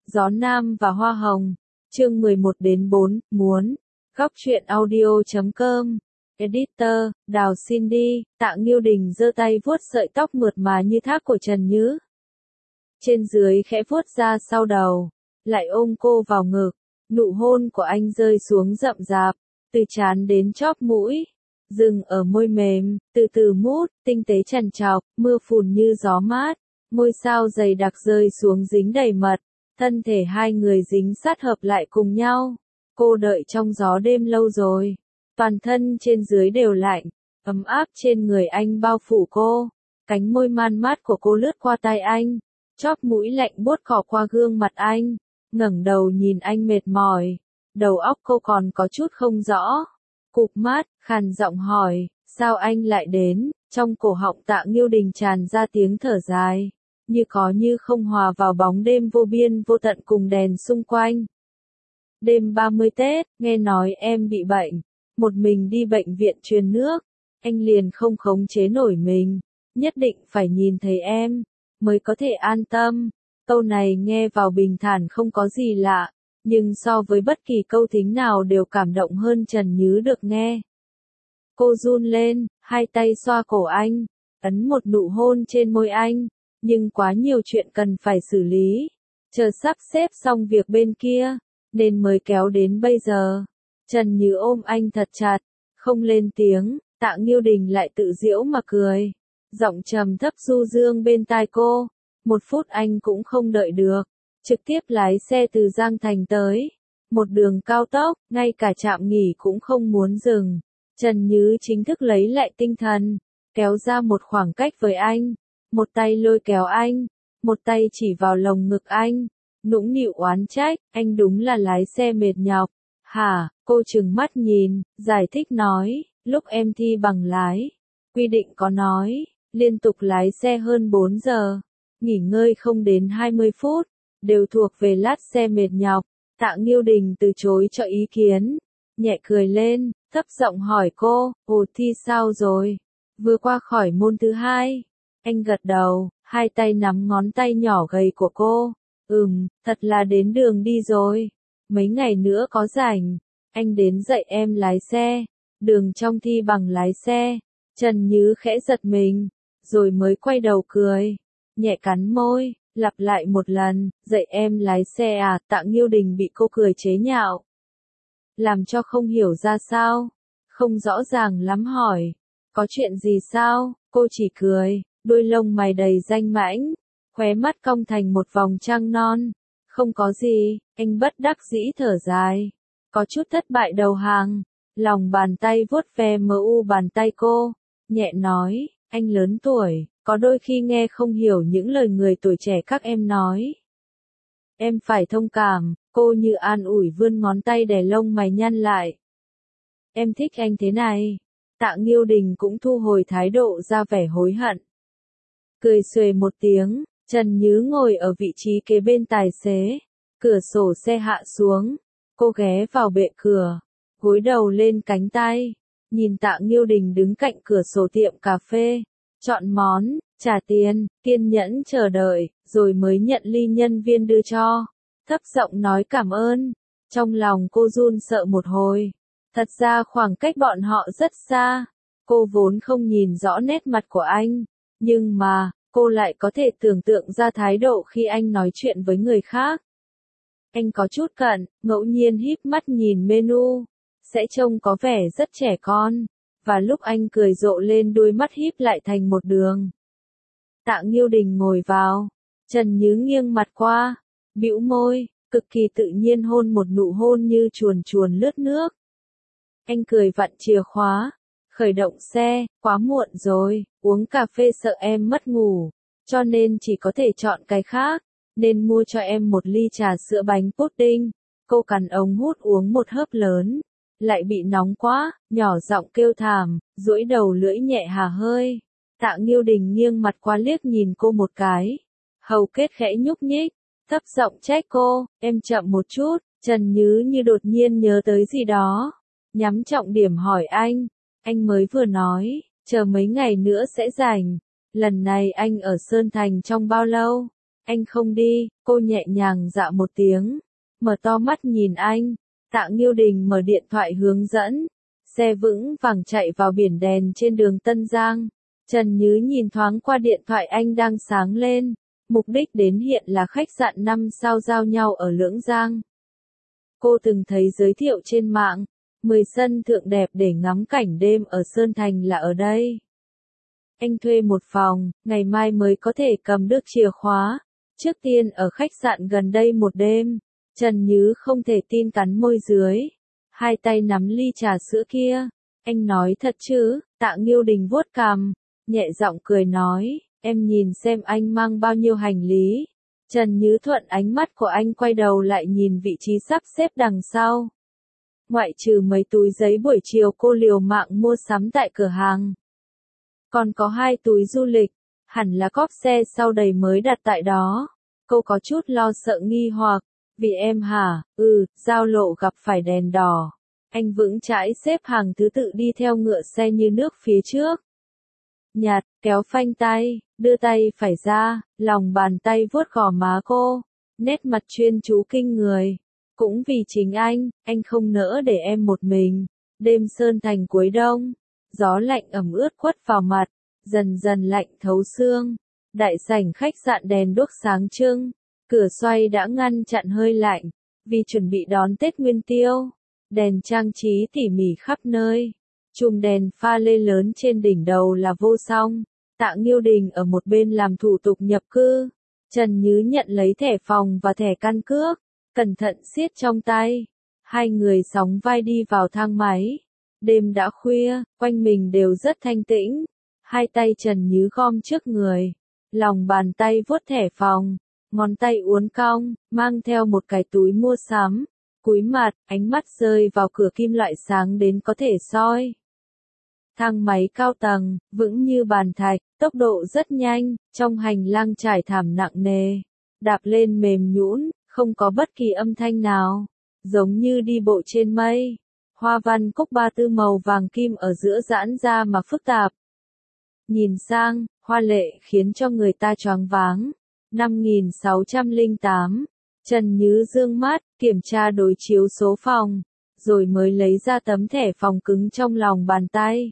Gió Nam và Hoa Hồng, chương 11-4, muốn. Góc truyện audio.com. Editor, Đào Cindy, Tạ Nghiêu Đình giơ tay vuốt sợi tóc mượt mà như thác của Trần Nhứ. Trên dưới khẽ vuốt ra sau đầu, lại ôm cô vào ngực. Nụ hôn của anh rơi xuống rậm rạp, từ trán đến chóp mũi, dừng ở môi mềm, từ từ mút, tinh tế trằn trọc, mưa phùn như gió mát, ngôi sao dày đặc rơi xuống dính đầy mật, thân thể hai người dính sát hợp lại cùng nhau. Cô đợi trong gió đêm lâu rồi, toàn thân trên dưới đều lạnh, ấm áp trên người anh bao phủ cô, cánh môi man mát của cô lướt qua tai anh, chóp mũi lạnh buốt cỏ qua gương mặt anh, ngẩng đầu nhìn anh mệt mỏi, đầu óc cô còn có chút không rõ. Cụp mắt, khàn giọng hỏi, sao anh lại đến? Trong cổ họng Tạ Nghiêu Đình tràn ra tiếng thở dài, như có như không hòa vào bóng đêm vô biên vô tận cùng đèn xung quanh. Đêm 30 Tết, nghe nói em bị bệnh, một mình đi bệnh viện truyền nước, anh liền không khống chế nổi mình, nhất định phải nhìn thấy em, mới có thể an tâm. Câu này nghe vào bình thản không có gì lạ, nhưng so với bất kỳ câu thính nào đều cảm động hơn Trần Nhứ được nghe. Cô run lên, hai tay xoa cổ anh, ấn một nụ hôn trên môi anh, nhưng quá nhiều chuyện cần phải xử lý, chờ sắp xếp xong việc bên kia, nên mới kéo đến bây giờ. Trần Nhứ ôm anh thật chặt, không lên tiếng, Tạ Nghiêu Đình lại tự giễu mà cười, giọng trầm thấp du dương bên tai cô. Một phút anh cũng không đợi được, trực tiếp lái xe từ Giang Thành tới. Một đường cao tốc, ngay cả trạm nghỉ cũng không muốn dừng. Trần Nhứ chính thức lấy lại tinh thần, kéo ra một khoảng cách với anh. Một tay lôi kéo anh, một tay chỉ vào lồng ngực anh. Nũng nịu oán trách, anh đúng là lái xe mệt nhọc. Hả, cô trừng mắt nhìn, giải thích nói, lúc em thi bằng lái, quy định có nói, liên tục lái xe hơn 4 giờ. Nghỉ ngơi không đến 20 phút, đều thuộc về lát xe mệt nhọc. Tạ Nghiêu Đình từ chối cho ý kiến, nhẹ cười lên, thấp giọng hỏi cô, ồ thi sao rồi? Vừa qua khỏi môn thứ 2. Anh gật đầu, hai tay nắm ngón tay nhỏ gầy của cô. Thật là đến đường đi rồi. Mấy ngày nữa có rảnh, anh đến dạy em lái xe. Đường trong thi bằng lái xe. Trần Nhứ khẽ giật mình, rồi mới quay đầu cười. Nhẹ cắn môi, lặp lại một lần, dạy em lái xe à? Tạ Nghiêu Đình bị cô cười chế nhạo, làm cho không hiểu ra sao, không rõ ràng lắm hỏi, có chuyện gì sao? Cô chỉ cười, đôi lông mày đầy danh mãnh, khóe mắt cong thành một vòng trăng non. Không có gì, anh bất đắc dĩ thở dài, có chút thất bại đầu hàng, lòng bàn tay vuốt ve bàn tay cô, nhẹ nói, anh lớn tuổi, có đôi khi nghe không hiểu những lời người tuổi trẻ các em nói. Em phải thông cảm, cô như an ủi vươn ngón tay đè lông mày nhăn lại. Em thích anh thế này. Tạ Nghiêu Đình cũng thu hồi thái độ ra vẻ hối hận. Cười xuề một tiếng, Trần Nhứ ngồi ở vị trí kế bên tài xế. Cửa sổ xe hạ xuống, cô ghé vào bệ cửa, gối đầu lên cánh tay, nhìn Tạ Nghiêu Đình đứng cạnh cửa sổ tiệm cà phê. Chọn món, trả tiền, kiên nhẫn chờ đợi, rồi mới nhận ly nhân viên đưa cho. Thấp giọng nói cảm ơn. Trong lòng cô run sợ một hồi. Thật ra khoảng cách bọn họ rất xa. Cô vốn không nhìn rõ nét mặt của anh. Nhưng mà, cô lại có thể tưởng tượng ra thái độ khi anh nói chuyện với người khác. Anh có chút cận, ngẫu nhiên híp mắt nhìn menu. Sẽ trông có vẻ rất trẻ con. Và lúc anh cười rộ lên đôi mắt híp lại thành một đường. Tạ Nghiêu Đình ngồi vào, Trần Nhứ nghiêng mặt qua, bĩu môi, cực kỳ tự nhiên hôn một nụ hôn như chuồn chuồn lướt nước. Anh cười vặn chìa khóa, khởi động xe, quá muộn rồi, uống cà phê sợ em mất ngủ, cho nên chỉ có thể chọn cái khác, nên mua cho em một ly trà sữa bánh pudding. Cô cắn ống hút uống một hớp lớn. Lại bị nóng quá, nhỏ giọng kêu thảm, duỗi đầu lưỡi nhẹ hà hơi. Tạ Nghiêu Đình nghiêng mặt qua liếc nhìn cô một cái. Hầu kết khẽ nhúc nhích, thấp giọng trách cô, em chậm một chút. Trần Nhứ như đột nhiên nhớ tới gì đó, nhắm trọng điểm hỏi anh mới vừa nói, chờ mấy ngày nữa sẽ rảnh. Lần này anh ở Sơn Thành trong bao lâu? Anh không đi, cô nhẹ nhàng dạ một tiếng, mở to mắt nhìn anh. Tạ Nghiêu Đình mở điện thoại hướng dẫn, xe vững vàng chạy vào biển đèn trên đường Tân Giang. Trần Như nhìn thoáng qua điện thoại anh đang sáng lên, mục đích đến hiện là khách sạn 5 sao giao nhau ở Lưỡng Giang. Cô từng thấy giới thiệu trên mạng, 10 sân thượng đẹp để ngắm cảnh đêm ở Sơn Thành là ở đây. Anh thuê một phòng, ngày mai mới có thể cầm được chìa khóa. Trước tiên ở khách sạn gần đây một đêm. Trần Như không thể tin cắn môi dưới. Hai tay nắm ly trà sữa kia. Anh nói thật chứ? Tạ Nghiêu Đình vuốt cằm, nhẹ giọng cười nói, em nhìn xem anh mang bao nhiêu hành lý. Trần Như thuận ánh mắt của anh quay đầu lại nhìn vị trí sắp xếp đằng sau. Ngoại trừ mấy túi giấy buổi chiều cô liều mạng mua sắm tại cửa hàng. Còn có 2 túi du lịch, hẳn là cốp xe sau đầy mới đặt tại đó. Cô có chút lo sợ nghi hoặc, vì em hả? Giao lộ gặp phải đèn đỏ. Anh vững chãi xếp hàng thứ tự đi theo ngựa xe như nước phía trước. Nhạt, kéo phanh tay, đưa tay phải ra, lòng bàn tay vuốt gò má cô, nét mặt chuyên chú kinh người. Cũng vì chính anh không nỡ để em một mình. Đêm Sơn Thành cuối đông, gió lạnh ẩm ướt quất vào mặt, dần dần lạnh thấu xương. Đại sảnh khách sạn đèn đuốc sáng trưng, cửa xoay đã ngăn chặn hơi lạnh, vì chuẩn bị đón Tết Nguyên Tiêu. Đèn trang trí tỉ mỉ khắp nơi, chùm đèn pha lê lớn trên đỉnh đầu là vô song. Tạ Nghiêu Đình ở một bên làm thủ tục nhập cư. Trần Như nhận lấy thẻ phòng và thẻ căn cước, cẩn thận siết trong tay. Hai người sóng vai đi vào thang máy. Đêm đã khuya, quanh mình đều rất thanh tĩnh. Hai tay Trần Như gom trước người, lòng bàn tay vuốt thẻ phòng, ngón tay uốn cong, mang theo một cái túi mua sắm. Cúi mặt, ánh mắt rơi vào cửa kim loại sáng đến có thể soi. Thang máy cao tầng, vững như bàn thạch, tốc độ rất nhanh, trong hành lang trải thảm nặng nề. Đạp lên mềm nhũn, không có bất kỳ âm thanh nào, giống như đi bộ trên mây. Hoa văn cúc ba tư màu vàng kim ở giữa giãn ra mà phức tạp. Nhìn sang, hoa lệ khiến cho người ta choáng váng. 5608. Trần Như dương mắt, kiểm tra đối chiếu số phòng, rồi mới lấy ra tấm thẻ phòng cứng trong lòng bàn tay.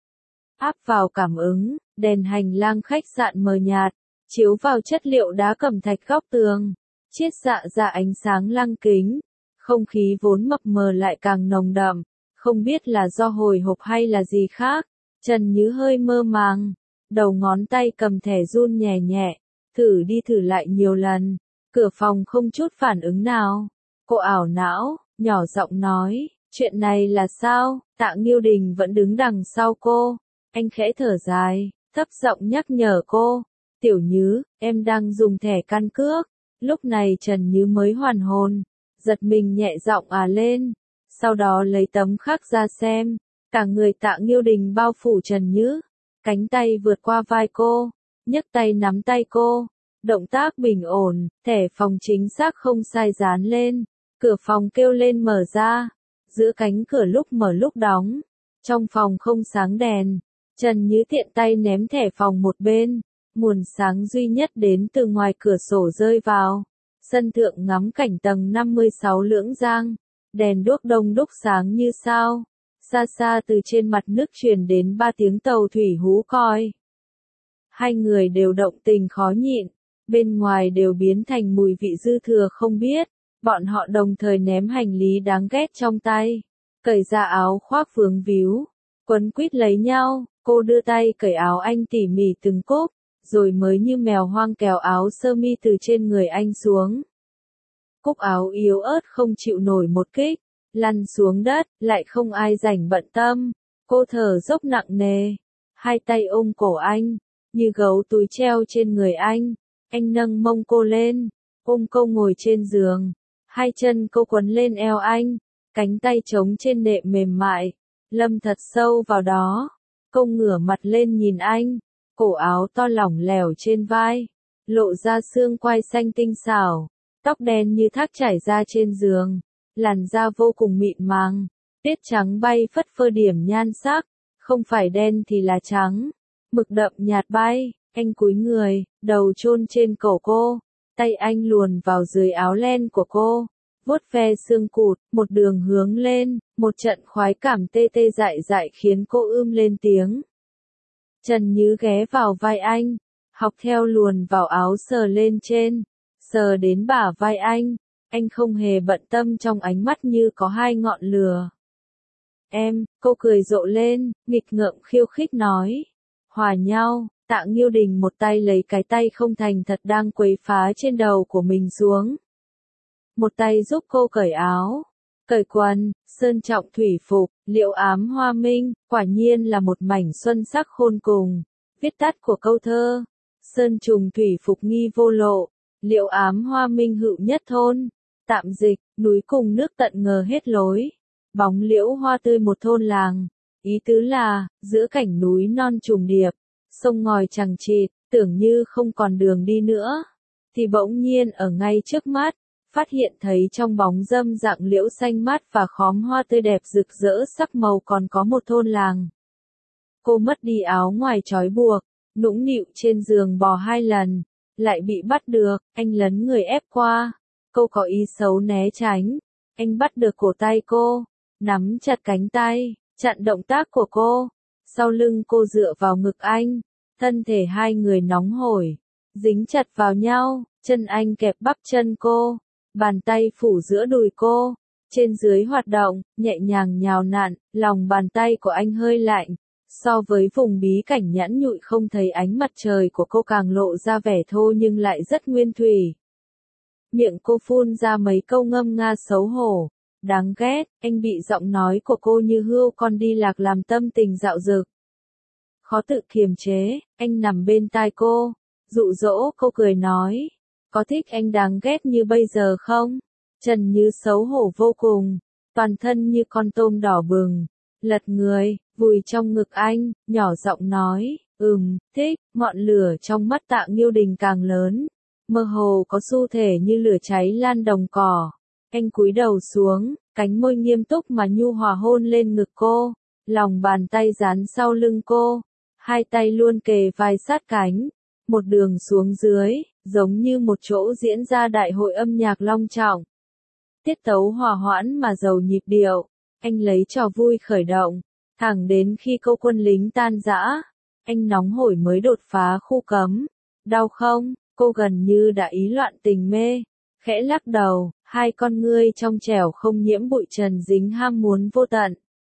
Áp vào cảm ứng, đèn hành lang khách sạn mờ nhạt, chiếu vào chất liệu đá cẩm thạch góc tường, chiết xạ ra ánh sáng lăng kính. Không khí vốn mập mờ lại càng nồng đậm, không biết là do hồi hộp hay là gì khác. Trần Như hơi mơ màng, đầu ngón tay cầm thẻ run nhẹ nhẹ, thử đi thử lại nhiều lần. Cửa phòng không chút phản ứng nào. Cô ảo não, nhỏ giọng nói, chuyện này là sao? Tạ Nghiêu Đình vẫn đứng đằng sau cô. Anh khẽ thở dài, thấp giọng nhắc nhở cô. Tiểu Như, em đang dùng thẻ căn cước. Lúc này Trần Như mới hoàn hồn, giật mình nhẹ giọng lên. Sau đó lấy tấm khắc ra xem. Cả người Tạ Nghiêu Đình bao phủ Trần Như. Cánh tay vượt qua vai cô, nhấc tay nắm tay cô. Động tác bình ổn, thẻ phòng chính xác không sai dán lên. Cửa phòng kêu lên mở ra. Giữa cánh cửa lúc mở lúc đóng. Trong phòng không sáng đèn. Trần Như tiện tay ném thẻ phòng một bên. Nguồn sáng duy nhất đến từ ngoài cửa sổ rơi vào. Sân thượng ngắm cảnh tầng 56 Lưỡng Giang. Đèn đuốc đông đúc sáng như sao. Xa xa từ trên mặt nước truyền đến 3 tiếng tàu thủy hú còi. Hai người đều động tình khó nhịn. Bên ngoài đều biến thành mùi vị dư thừa không biết. Bọn họ đồng thời ném hành lý đáng ghét trong tay. Cởi ra áo khoác vướng víu. Quấn quýt lấy nhau. Cô đưa tay cởi áo anh tỉ mỉ từng cúc. Rồi mới như mèo hoang kéo áo sơ mi từ trên người anh xuống. Cúc áo yếu ớt không chịu nổi một kích. Lăn xuống đất, lại không ai rảnh bận tâm. Cô thở dốc nặng nề. Hai tay ôm cổ anh. Như gấu túi treo trên người anh. Anh nâng mông cô lên, ôm cô ngồi trên giường. Hai chân cô quấn lên eo anh, cánh tay trống trên nệm mềm mại, lâm thật sâu vào đó. Cô ngửa mặt lên nhìn anh, cổ áo to lỏng lẻo trên vai, lộ ra xương quai xanh tinh xảo, tóc đen như thác trải ra trên giường, làn da vô cùng mịn màng, tiết trắng bay phất phơ điểm nhan sắc, không phải đen thì là trắng, mực đậm nhạt bay. Anh cúi người, đầu chôn trên cổ cô, tay anh luồn vào dưới áo len của cô, vuốt ve xương cụt, một đường hướng lên, một trận khoái cảm tê tê dại dại khiến cô lên tiếng. Trần Như ghé vào vai anh, học theo luồn vào áo sờ lên trên, sờ đến bả vai anh không hề bận tâm trong ánh mắt như có hai ngọn lửa. Em, cô cười rộ lên, nghịch ngợm khiêu khích nói. Hòa nhau, Tạ Nghiêu Đình một tay lấy cái tay không thành thật đang quấy phá trên đầu của mình xuống. Một tay giúp cô cởi áo, cởi quần, sơn trọng thủy phục, liệu ám hoa minh, quả nhiên là một mảnh xuân sắc khôn cùng. Viết tắt của câu thơ, sơn trùng thủy phục nghi vô lộ, liệu ám hoa minh hữu nhất thôn. Tạm dịch, núi cùng nước tận ngờ hết lối. Bóng liễu hoa tươi một thôn làng. Ý tứ là, giữa cảnh núi non trùng điệp, sông ngòi chằng chịt, tưởng như không còn đường đi nữa. Thì bỗng nhiên ở ngay trước mắt, phát hiện thấy trong bóng râm rặng liễu xanh mát và khóm hoa tươi đẹp rực rỡ sắc màu còn có một thôn làng. Cô mất đi áo ngoài trói buộc, nũng nịu trên giường bò 2 lần, lại bị bắt được, anh lấn người ép qua. Cô có ý xấu né tránh, anh bắt được cổ tay cô, nắm chặt cánh tay, chặn động tác của cô. Sau lưng cô dựa vào ngực anh, thân thể hai người nóng hổi, dính chặt vào nhau, chân anh kẹp bắp chân cô, bàn tay phủ giữa đùi cô, trên dưới hoạt động, nhẹ nhàng nhào nặn, lòng bàn tay của anh hơi lạnh. So với vùng bí cảnh nhẵn nhụi không thấy ánh mặt trời của cô càng lộ ra vẻ thô nhưng lại rất nguyên thủy. Miệng cô phun ra mấy câu ngâm nga xấu hổ. Đáng ghét, anh bị giọng nói của cô như hươu con đi lạc làm tâm tình dạo dực. Khó tự kiềm chế, anh nằm bên tai cô, dụ dỗ cô cười nói. Có thích anh đáng ghét như bây giờ không? Trần Như xấu hổ vô cùng, toàn thân như con tôm đỏ bừng, lật người, vùi trong ngực anh, nhỏ giọng nói, thích, ngọn lửa trong mắt Tạ Nghiêu Đình càng lớn, mơ hồ có xu thể như lửa cháy lan đồng cỏ. Anh cúi đầu xuống, cánh môi nghiêm túc mà nhu hòa hôn lên ngực cô, lòng bàn tay dán sau lưng cô, hai tay luôn kề vai sát cánh, một đường xuống dưới, giống như một chỗ diễn ra đại hội âm nhạc long trọng. Tiết tấu hòa hoãn mà giàu nhịp điệu, anh lấy trò vui khởi động, thẳng đến khi câu quân lính tan rã, anh nóng hổi mới đột phá khu cấm. Đau không? Cô gần như đã ý loạn tình mê, khẽ lắc đầu, hai con ngươi trong trẻo không nhiễm bụi trần dính ham muốn vô tận.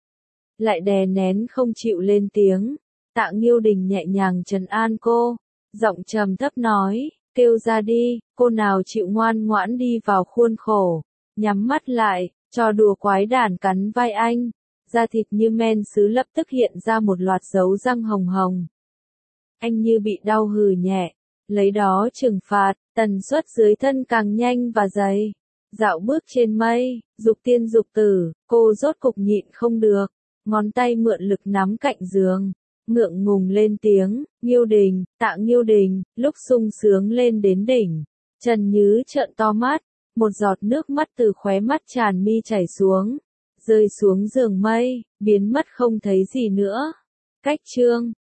Lại đè nén không chịu lên tiếng, Tạ Nghiêu Đình nhẹ nhàng trấn an cô, giọng trầm thấp nói, kêu ra đi, cô nào chịu ngoan ngoãn đi vào khuôn khổ, nhắm mắt lại, trò đùa quái đản cắn vai anh, da thịt như men sứ lập tức hiện ra một loạt dấu răng hồng hồng. Anh như bị đau hừ nhẹ, lấy đó trừng phạt, tần suất dưới thân càng nhanh và dày. Dạo bước trên mây, dục tiên dục tử, cô rốt cục nhịn không được, ngón tay mượn lực nắm cạnh giường, ngượng ngùng lên tiếng, Nghiêu Đình, Tạ Nghiêu Đình, lúc sung sướng lên đến đỉnh. Trần Như trợn to mắt, một giọt nước mắt từ khóe mắt tràn mi chảy xuống, rơi xuống giường mây, biến mất không thấy gì nữa. Cách chương